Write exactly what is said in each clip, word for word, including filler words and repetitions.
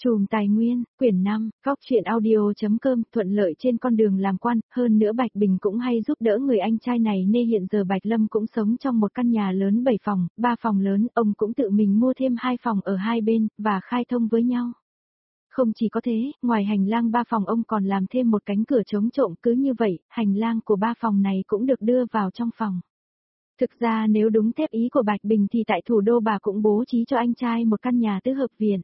Chùm Tài Nguyên, quyển năm, góc truyện audio.com, thuận lợi trên con đường làm quan, hơn nữa Bạch Bình cũng hay giúp đỡ người anh trai này nên hiện giờ Bạch Lâm cũng sống trong một căn nhà lớn bảy phòng, ba phòng lớn, ông cũng tự mình mua thêm hai phòng ở hai bên, và khai thông với nhau. Không chỉ có thế, ngoài hành lang ba phòng ông còn làm thêm một cánh cửa chống trộm, cứ như vậy, hành lang của ba phòng này cũng được đưa vào trong phòng. Thực ra nếu đúng theo ý của Bạch Bình thì tại thủ đô bà cũng bố trí cho anh trai một căn nhà tứ hợp viện.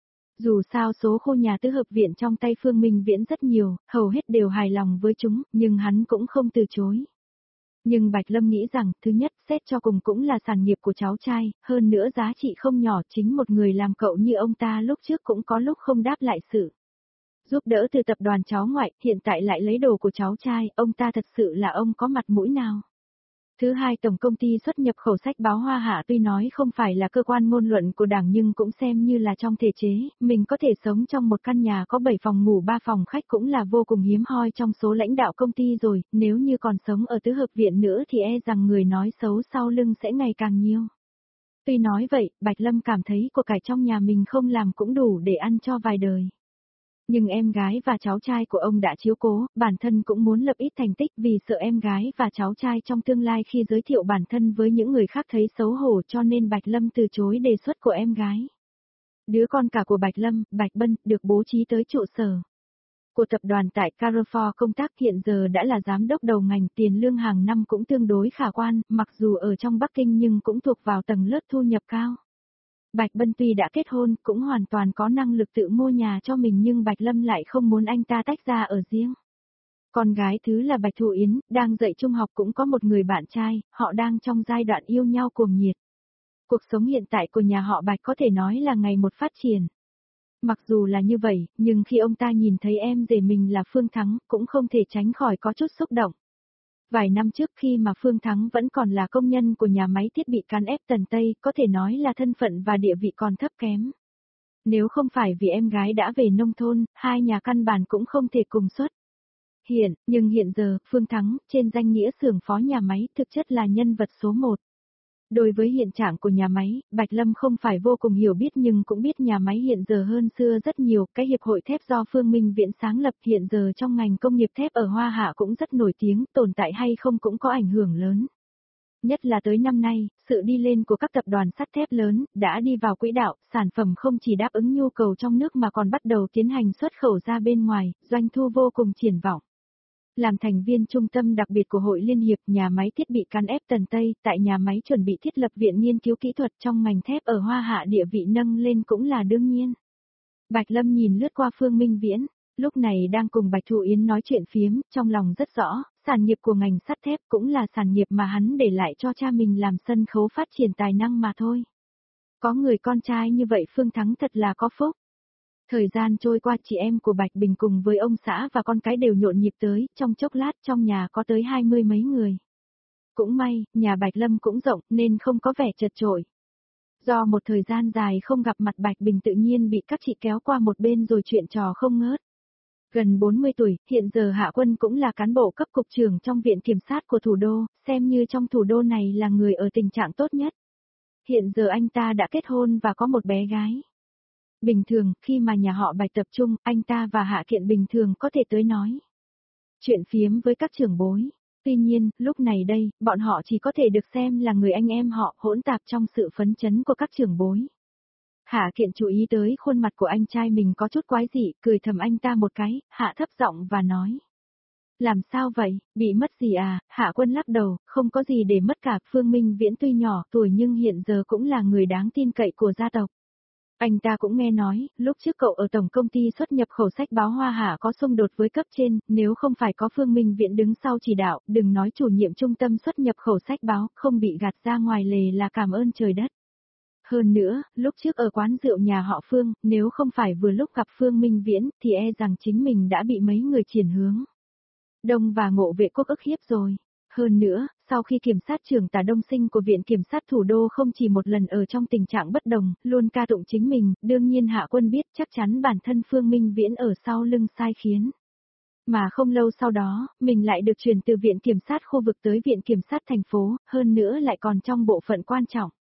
Dù sao số khu nhà tứ hợp viện trong tay Phương Minh Viễn rất nhiều, hầu hết đều hài lòng với chúng, nhưng hắn cũng không từ chối. Nhưng Bạch Lâm nghĩ rằng, thứ nhất, xét cho cùng cũng là sản nghiệp của cháu trai, hơn nữa giá trị không nhỏ, chính một người làm cậu như ông ta lúc trước cũng có lúc không đáp lại sự giúp đỡ từ tập đoàn cháu ngoại, hiện tại lại lấy đồ của cháu trai, ông ta thật sự là ông có mặt mũi nào. Thứ hai, tổng công ty xuất nhập khẩu sách báo Hoa Hạ tuy nói không phải là cơ quan ngôn luận của Đảng nhưng cũng xem như là trong thể chế, mình có thể sống trong một căn nhà có bảy phòng ngủ ba phòng khách cũng là vô cùng hiếm hoi trong số lãnh đạo công ty rồi, nếu như còn sống ở tứ hợp viện nữa thì e rằng người nói xấu sau lưng sẽ ngày càng nhiều. Tuy nói vậy, Bạch Lâm cảm thấy của cải trong nhà mình không làm cũng đủ để ăn cho vài đời. Nhưng em gái và cháu trai của ông đã chiếu cố, bản thân cũng muốn lập ít thành tích vì sợ em gái và cháu trai trong tương lai khi giới thiệu bản thân với những người khác thấy xấu hổ cho nên Bạch Lâm từ chối đề xuất của em gái. Đứa con cả của Bạch Lâm, Bạch Bân, được bố trí tới trụ sở của tập đoàn tại Carrefour công tác, hiện giờ đã là giám đốc đầu ngành, tiền lương hàng năm cũng tương đối khả quan, mặc dù ở trong Bắc Kinh nhưng cũng thuộc vào tầng lớp thu nhập cao. Bạch Bân tuy đã kết hôn, cũng hoàn toàn có năng lực tự mua nhà cho mình nhưng Bạch Lâm lại không muốn anh ta tách ra ở riêng. Con gái thứ là Bạch Thụ Yến, đang dạy trung học cũng có một người bạn trai, họ đang trong giai đoạn yêu nhau cuồng nhiệt. Cuộc sống hiện tại của nhà họ Bạch có thể nói là ngày một phát triển. Mặc dù là như vậy, nhưng khi ông ta nhìn thấy em rể mình là Phương Thắng, cũng không thể tránh khỏi có chút xúc động. Vài năm trước khi mà Phương Thắng vẫn còn là công nhân của nhà máy thiết bị cán ép Tần Tây, có thể nói là thân phận và địa vị còn thấp kém. Nếu không phải vì em gái đã về nông thôn, hai nhà căn bản cũng không thể cùng xuất hiện, nhưng hiện giờ, Phương Thắng, trên danh nghĩa xưởng phó nhà máy, thực chất là nhân vật số một. Đối với hiện trạng của nhà máy, Bạch Lâm không phải vô cùng hiểu biết nhưng cũng biết nhà máy hiện giờ hơn xưa rất nhiều, cái hiệp hội thép do Phương Minh Viễn sáng lập hiện giờ trong ngành công nghiệp thép ở Hoa Hạ cũng rất nổi tiếng, tồn tại hay không cũng có ảnh hưởng lớn. Nhất là tới năm nay, sự đi lên của các tập đoàn sắt thép lớn, đã đi vào quỹ đạo, sản phẩm không chỉ đáp ứng nhu cầu trong nước mà còn bắt đầu tiến hành xuất khẩu ra bên ngoài, doanh thu vô cùng triển vọng. Làm thành viên trung tâm đặc biệt của Hội Liên hiệp nhà máy thiết bị cán ép Tần Tây, tại nhà máy chuẩn bị thiết lập viện nghiên cứu kỹ thuật trong ngành thép ở Hoa Hạ, địa vị nâng lên cũng là đương nhiên. Bạch Lâm nhìn lướt qua Phương Minh Viễn, lúc này đang cùng Bạch Thụ Yến nói chuyện phiếm, trong lòng rất rõ, sản nghiệp của ngành sắt thép cũng là sản nghiệp mà hắn để lại cho cha mình làm sân khấu phát triển tài năng mà thôi. Có người con trai như vậy Phương Thắng thật là có phúc. Thời gian trôi qua, chị em của Bạch Bình cùng với ông xã và con cái đều nhộn nhịp tới, trong chốc lát trong nhà có tới hai mươi mấy người. Cũng may, nhà Bạch Lâm cũng rộng nên không có vẻ chật chội. Do một thời gian dài không gặp mặt, Bạch Bình tự nhiên bị các chị kéo qua một bên rồi chuyện trò không ngớt. Gần bốn mươi tuổi, hiện giờ Hạ Quân cũng là cán bộ cấp cục trưởng trong viện kiểm sát của thủ đô, xem như trong thủ đô này là người ở tình trạng tốt nhất. Hiện giờ anh ta đã kết hôn và có một bé gái. Bình thường, khi mà nhà họ Bạch tập trung, anh ta và Hạ Kiện bình thường có thể tới nói chuyện phiếm với các trưởng bối. Tuy nhiên, lúc này đây, bọn họ chỉ có thể được xem là người anh em họ, hỗn tạp trong sự phấn chấn của các trưởng bối. Hạ Kiện chú ý tới khuôn mặt của anh trai mình có chút quái dị, cười thầm anh ta một cái, hạ thấp giọng và nói. Làm sao vậy, bị mất gì à? Hạ Quân lắc đầu, không có gì để mất cả. Phương Minh Viễn tuy nhỏ tuổi nhưng hiện giờ cũng là người đáng tin cậy của gia tộc. Anh ta cũng nghe nói, lúc trước cậu ở tổng công ty xuất nhập khẩu sách báo Hoa Hạ có xung đột với cấp trên, nếu không phải có Phương Minh Viễn đứng sau chỉ đạo, đừng nói chủ nhiệm trung tâm xuất nhập khẩu sách báo, không bị gạt ra ngoài lề là cảm ơn trời đất. Hơn nữa, lúc trước ở quán rượu nhà họ Phương, nếu không phải vừa lúc gặp Phương Minh Viễn, thì e rằng chính mình đã bị mấy người triển hướng Đông và Ngộ Vệ Quốc ức hiếp rồi. Hơn nữa, sau khi kiểm sát trưởng Tả Đông Sinh của Viện Kiểm sát Thủ đô không chỉ một lần ở trong tình trạng bất đồng, luôn ca tụng chính mình, đương nhiên Hạ Quân biết chắc chắn bản thân Phương Minh Viễn ở sau lưng sai khiến. Mà không lâu sau đó, mình lại được chuyển từ Viện Kiểm sát khu vực tới Viện Kiểm sát thành phố, hơn nữa lại còn trong bộ phận quan trọng.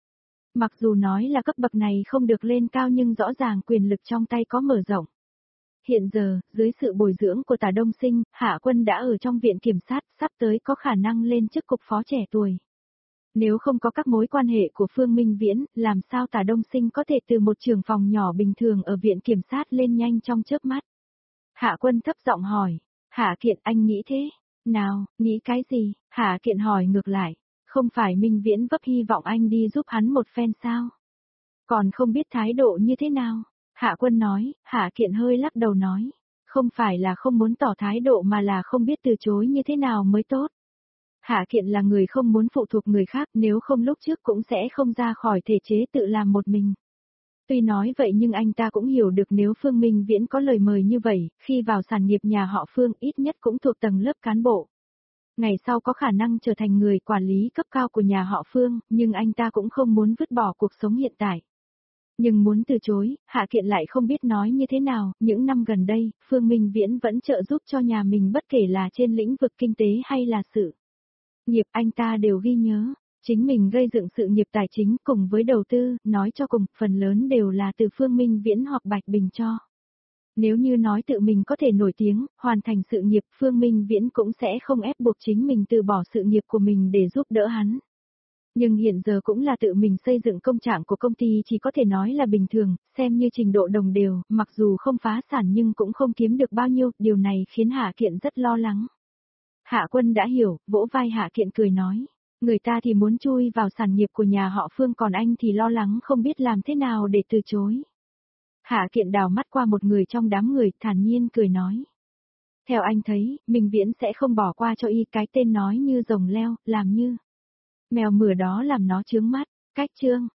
Mặc dù nói là cấp bậc này không được lên cao nhưng rõ ràng quyền lực trong tay có mở rộng. Hiện giờ, dưới sự bồi dưỡng của Tả Đông Sinh, Hạ Quân đã ở trong viện kiểm sát, sắp tới có khả năng lên chức cục phó trẻ tuổi. Nếu không có các mối quan hệ của Phương Minh Viễn, làm sao Tả Đông Sinh có thể từ một trưởng phòng nhỏ bình thường ở viện kiểm sát lên nhanh trong chớp mắt? Hạ Quân thấp giọng hỏi, Hạ Kiện anh nghĩ thế? Nào, nghĩ cái gì? Hạ Kiện hỏi ngược lại, không phải Minh Viễn vấp hy vọng anh đi giúp hắn một phen sao? Còn không biết thái độ như thế nào? Hạ Quân nói, Hạ Kiện hơi lắc đầu nói, không phải là không muốn tỏ thái độ mà là không biết từ chối như thế nào mới tốt. Hạ Kiện là người không muốn phụ thuộc người khác, nếu không lúc trước cũng sẽ không ra khỏi thể chế tự làm một mình. Tuy nói vậy nhưng anh ta cũng hiểu được nếu Phương Minh Viễn có lời mời như vậy, khi vào sản nghiệp nhà họ Phương ít nhất cũng thuộc tầng lớp cán bộ. Ngày sau có khả năng trở thành người quản lý cấp cao của nhà họ Phương, nhưng anh ta cũng không muốn vứt bỏ cuộc sống hiện tại. Nhưng muốn từ chối, Hạ Kiện lại không biết nói như thế nào, những năm gần đây, Phương Minh Viễn vẫn trợ giúp cho nhà mình bất kể là trên lĩnh vực kinh tế hay là sự nghiệp anh ta đều ghi nhớ. Chính mình gây dựng sự nghiệp tài chính cùng với đầu tư, nói cho cùng, phần lớn đều là từ Phương Minh Viễn hoặc Bạch Bình cho. Nếu như nói tự mình có thể nổi tiếng, hoàn thành sự nghiệp, Phương Minh Viễn cũng sẽ không ép buộc chính mình từ bỏ sự nghiệp của mình để giúp đỡ hắn. Nhưng hiện giờ cũng là tự mình xây dựng công trạng của công ty chỉ có thể nói là bình thường, xem như trình độ đồng đều, mặc dù không phá sản nhưng cũng không kiếm được bao nhiêu, điều này khiến Hạ Kiện rất lo lắng. Hạ Quân đã hiểu, vỗ vai Hạ Kiện cười nói. Người ta thì muốn chui vào sản nghiệp của nhà họ Phương còn anh thì lo lắng không biết làm thế nào để từ chối. Hạ Kiện đào mắt qua một người trong đám người, thản nhiên cười nói. Theo anh thấy, Minh Viễn sẽ không bỏ qua cho y, cái tên nói như rồng leo, làm như mèo mửa đó làm nó chướng mắt. Cách chương